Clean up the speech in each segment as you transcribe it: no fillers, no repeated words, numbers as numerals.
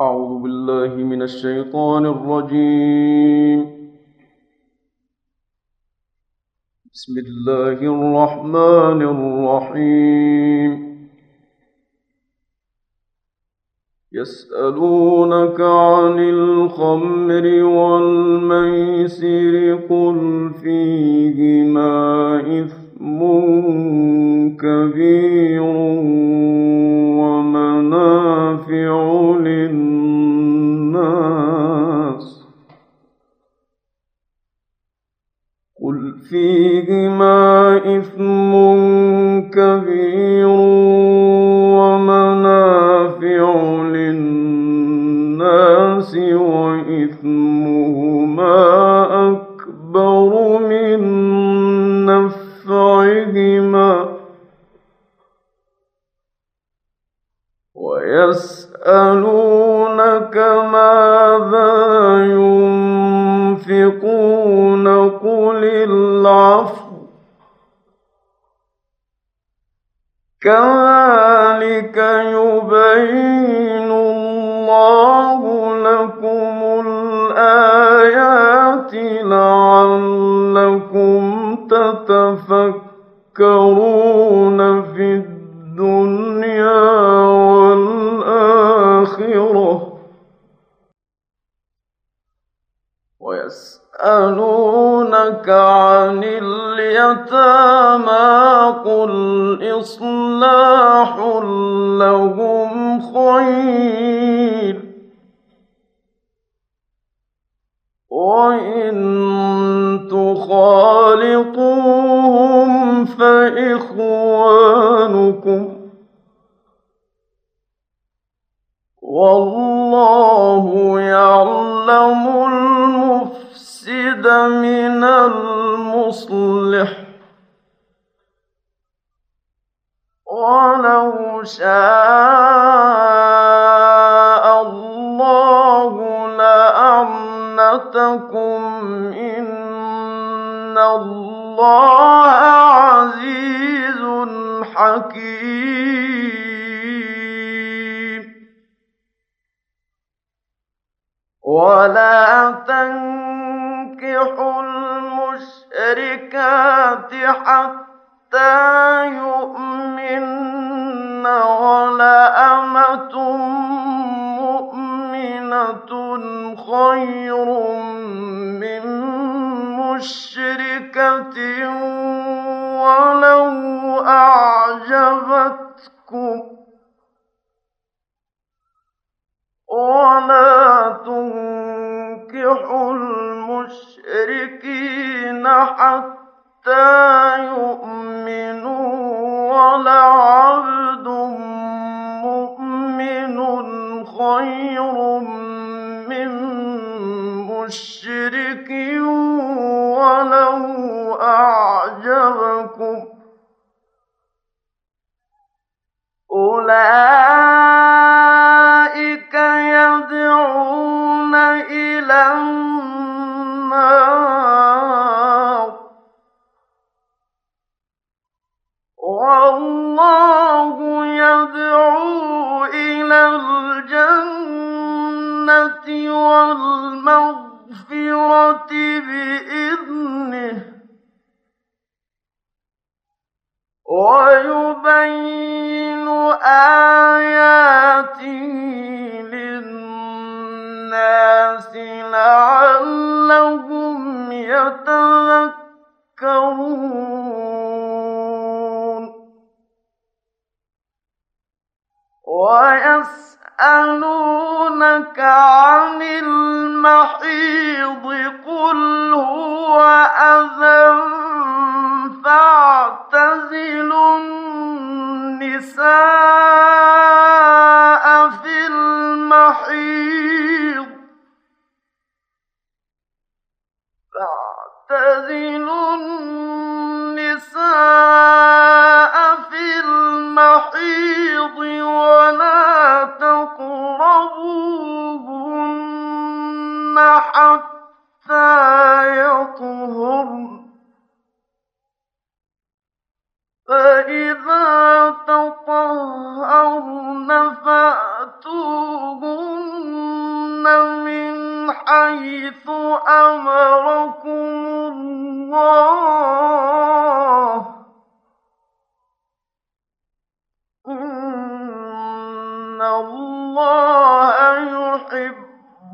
أعوذ بالله من الشيطان الرجيم. بسم الله الرحمن الرحيم. يسألونك عن الخمر والميسر قل فيهما إثم كبير ومنافع للناس وإثمهما أكبر من نفعهما ويسألونك ماذا ينفقون قل العفو كذلك يبين الله لكم الآيات لعلكم تتفكرون في الدنيا والآخرة. ويسألونك عن اليتامى قل إصلاح لهم خير وإن تخالطوهم فإخوانكم والله يعلم المفسد من المصلح ولو شاء الله لأعنتكم إن الله عزيز حكيم. ولا تنكحوا المشركات حتى يؤمن ولأمة مؤمنة خير من مشركة ولو أعجبتكم ولا تنكحوا المشركين حتى يؤمنوا ولعبد مؤمن خير من مشرك ولو أعجبكم أولئك يدعون إلى النار والله يدعو إلى الجنة والمغفرة بإذنه ويبين آياته للناس لعلهم يتذكرون. ويسألونك عن المحيض قل هو أذى فاعتزلوا النساء في المحيض ولا تقربوهن حتى يطهرن فإذا تطهرن حيث أمركم الله إن الله يحب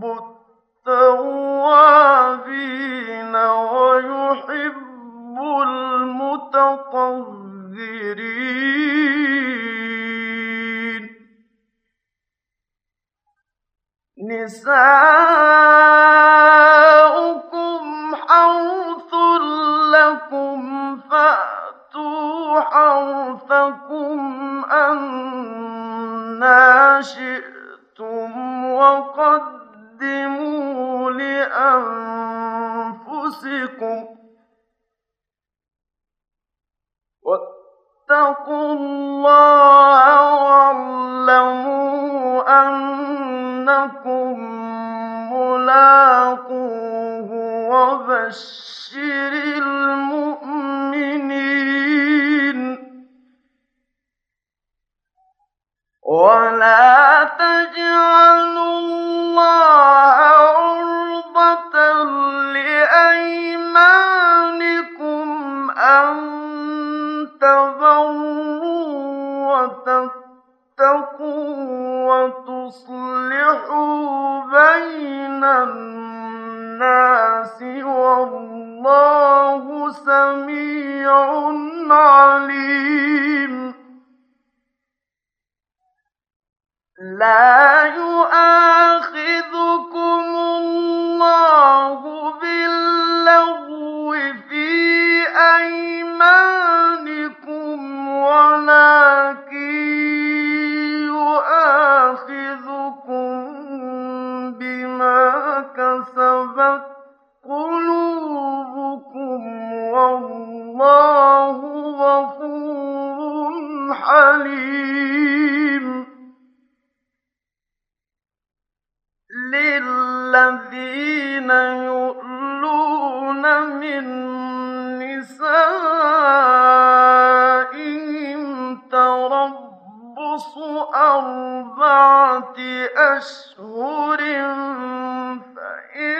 التوابين ويحب المتطهرين نساؤكم حرث لكم فأتوا حرثكم أنى شئتم وقدموا لأنفسكم واتقوا الله واعلموا أنكم ملاقوه وبشر المؤمنين ولا تجعلوا الله عرضة لأيمانكم أن تبروا وتتقوا وتصلحوا بين الناس والله سميع عليم لا يؤاخذكم الله باللغو في أيمانكم ولكن يؤاخذكم بما كسبت قلوبكم والله غفور حليم للذين يؤلون من نسائهم تربص 4 أشهر فإن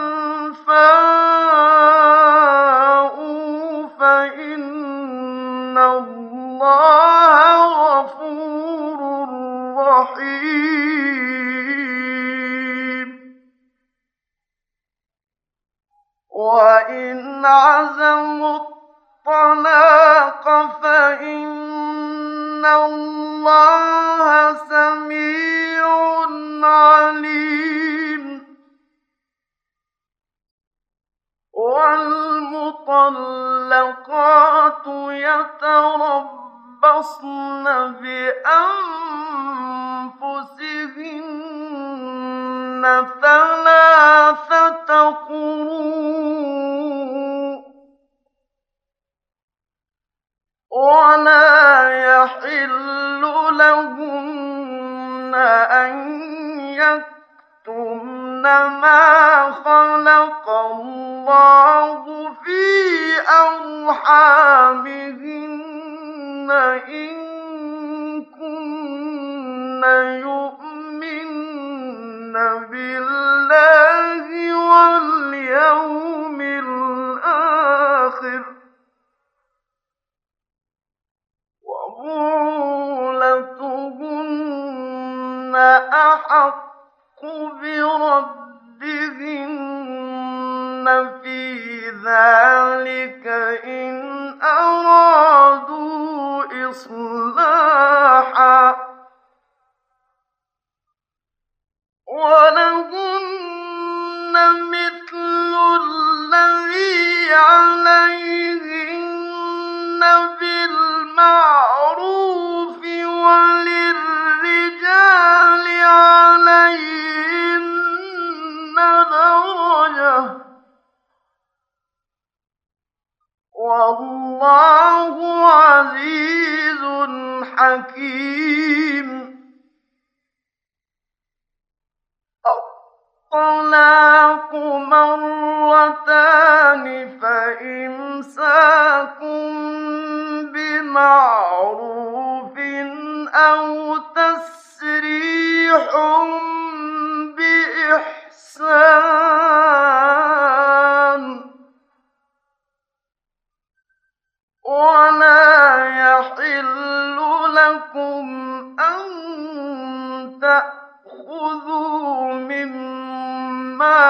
فاءوا فإن الله غفور رحيم وإن عزموا الطلاق فإن الله سميع عليم والمطلقات يتربصن بأنفسهن 3 قروء ولا يحل لهن أن يكتمن ما خلق الله في أرحامهن إن كن يؤمن بالله واليوم الآخر وبعولتهن أحق بردهن في ذلك إن أرادوا إصلاحا ولهن مثل الذي عليهن بالمعروف وللرجال عليهن درجة والله عزيز حكيم الطلاق مرتان فإمساك بمعروف أو تسريح بإحسان تأخذوا مما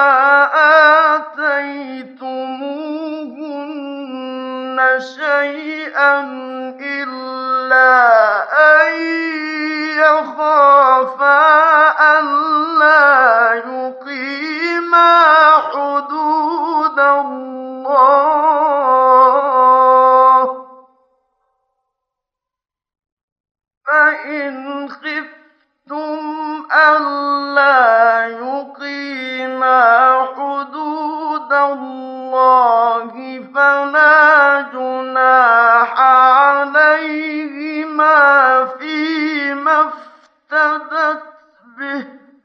آتيتموهن شيئا إلا أن يخافا ألا يقيما حدود الله فإن خفتم ألا يقيما حدود الله فلا جناح عليهما فيما افتدت به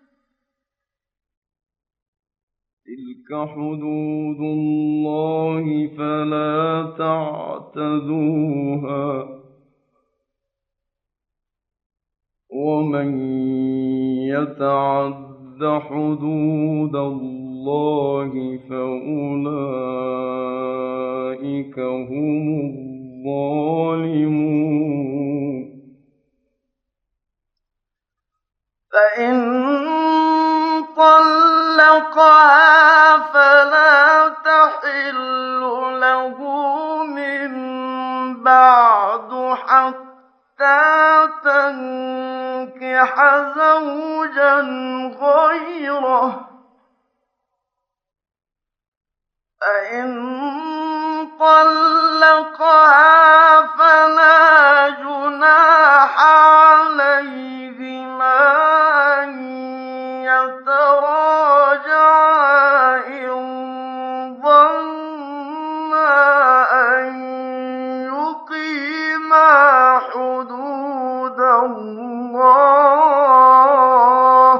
تلك حدود الله فلا تعتدوها ومن يتعد حدود الله فأولئك هم الظالمون فإن طلقها فلا تحل له من بعد حتى تنكح زوجا غيره فإن طلقها فلا جناح عليهما أن يتراجعا إن ظنا أن يقيما حدود الله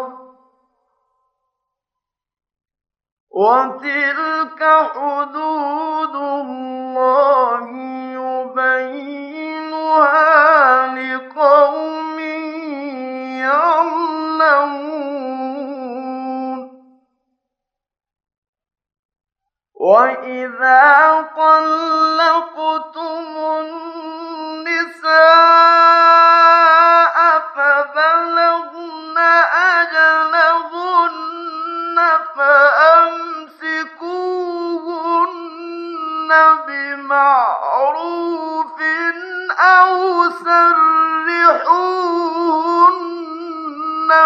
وتلك حدود الله يبينها لقوم يعلمون وإذا طلقتم النساء فبلغن أجلهن فأمسكوهن بمعروف أو سرحوهن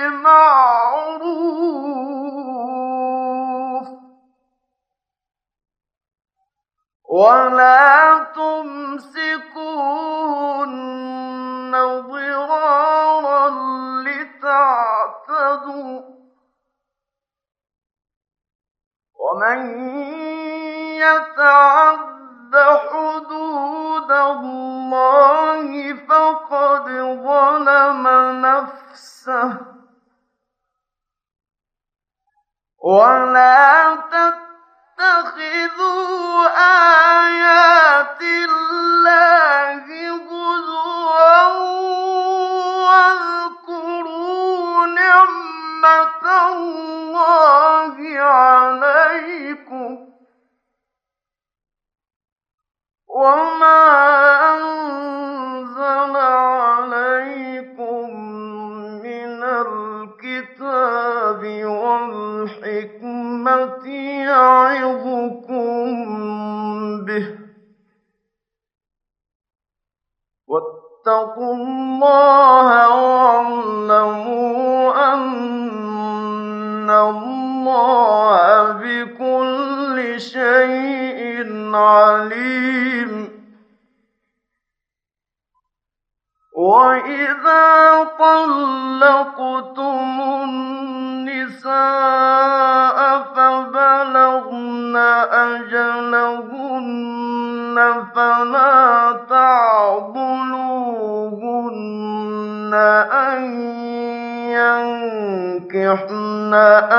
بمعروف ولا تمسكوهن ضرارا لتعتدوا ومن يتعد حدود الله فقد ظلم نفسه ولا تتخذوا آيات الله هزوا واذكروا نعمة الله عليكم وما أنزل عليكم من الكتاب والحكمة يعظكم به واتقوا الله واعلموا أن الله بكل شيء عليم وإذا طلقتم النساء فبلغن أجلهن فلا تعضلوهن أن ينكحن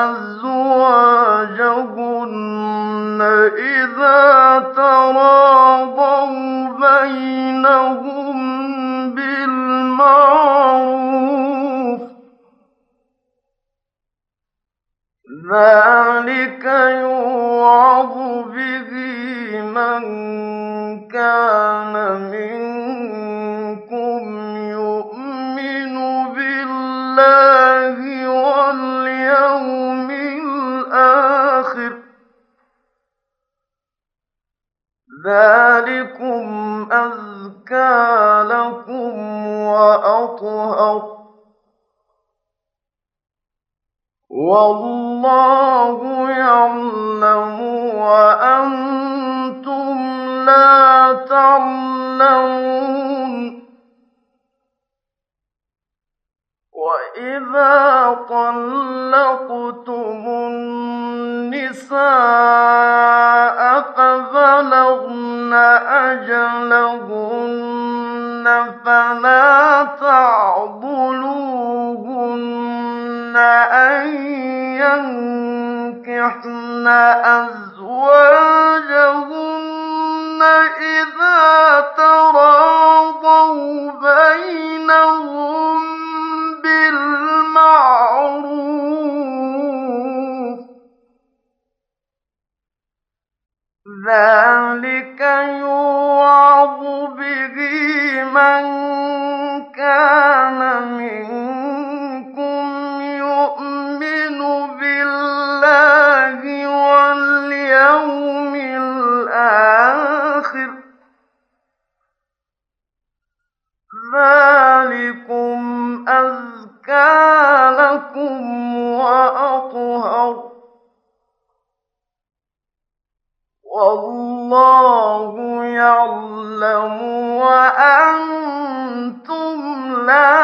أزواجهن إذا تراضوا بينهم بالمعروف ذلك يوعظ به من كان منكم يؤمن بالله ذَٰلِكُمْ أَزْكَىٰ لَكُمْ وَأَطْهَرُ ۗ وَاللَّهُ يَعْلَمُ وَأَنتُمْ لَا تَعْلَمُونَ وَإِذَا طَلَّقْتُمُ النِّسَاءَ فَبَلَغْنَ أَجَلَهُنَّ فَلَا تَعْضُلُوهُنَّ أَن يَنكِحْنَ أَزْوَاجَهُنَّ إِذَا تَرَاضَوْا بَيْنَهُم بِالْمَعْرُوفِ ۗ ذَٰلِكَ يُوعَظُ بِهِ مَن كَانَ مِنكُمْ يُؤْمِنُ بِاللَّهِ وَالْيَوْمِ الْآخِرِ ۗ ذَٰلِكُمْ أَزْكَىٰ لَكُمْ وَأَطْهَرُ ۗ وَاللَّهُ يَعْلَمُ وَأَنتُمْ لَا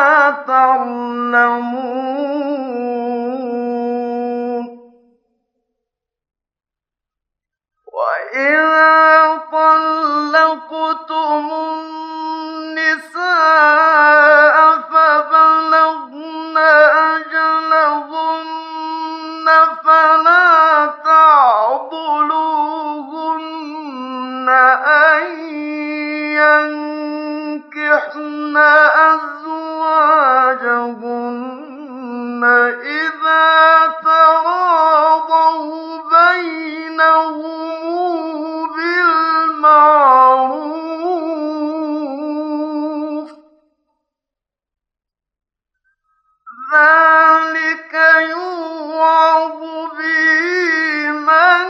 تَعْلَمُونَ وَإِذَا طَلَّقْتُمُ النِّسَاءَ فَبَلَغْنَ أَجَلَهُنَّ فَلَا تَعْضُلُوهُنَّ أَن يَنكِحْنَ أَزْوَاجَهُنَّ إِذَا تَرَاضَوْا بَيْنَهُم بِالْمَعْرُوفِ ۗ ذَٰلِكَ يُوعَظُ بِهِ مَن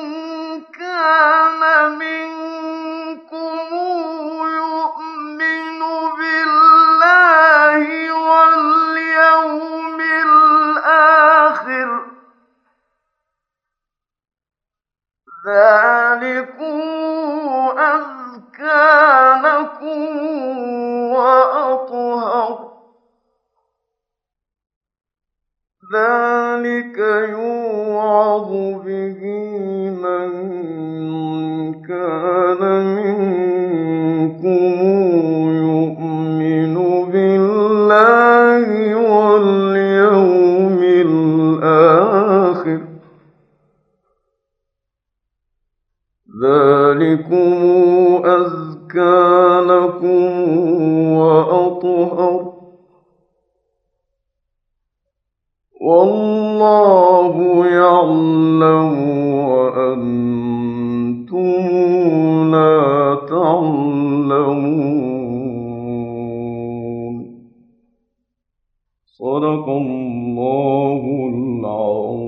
كَانَ مِنكُمْ يُؤْمِنُ بِاللَّهِ وَالْيَوْمِ الْآخِرِ ۗ ذَٰلِكُمْ أَزْكَىٰ لَكُمْ وَأَطْهَرُ ۗ ذَٰلِكَ يُوعَظُ بِهِ مَن كَانَ مِنكُمْ يُؤْمِنُ بِاللَّهِ وَالْيَوْمِ الْآخِرِ ۗ ذَٰلِكُمْ أَزْكَىٰ لَكُمْ وَأَطْهَرُ ۗ وَاللَّهُ يَعْلَمُ وَأَنتُمْ لَا تَعْلَمُونَ صدق الله العظيم.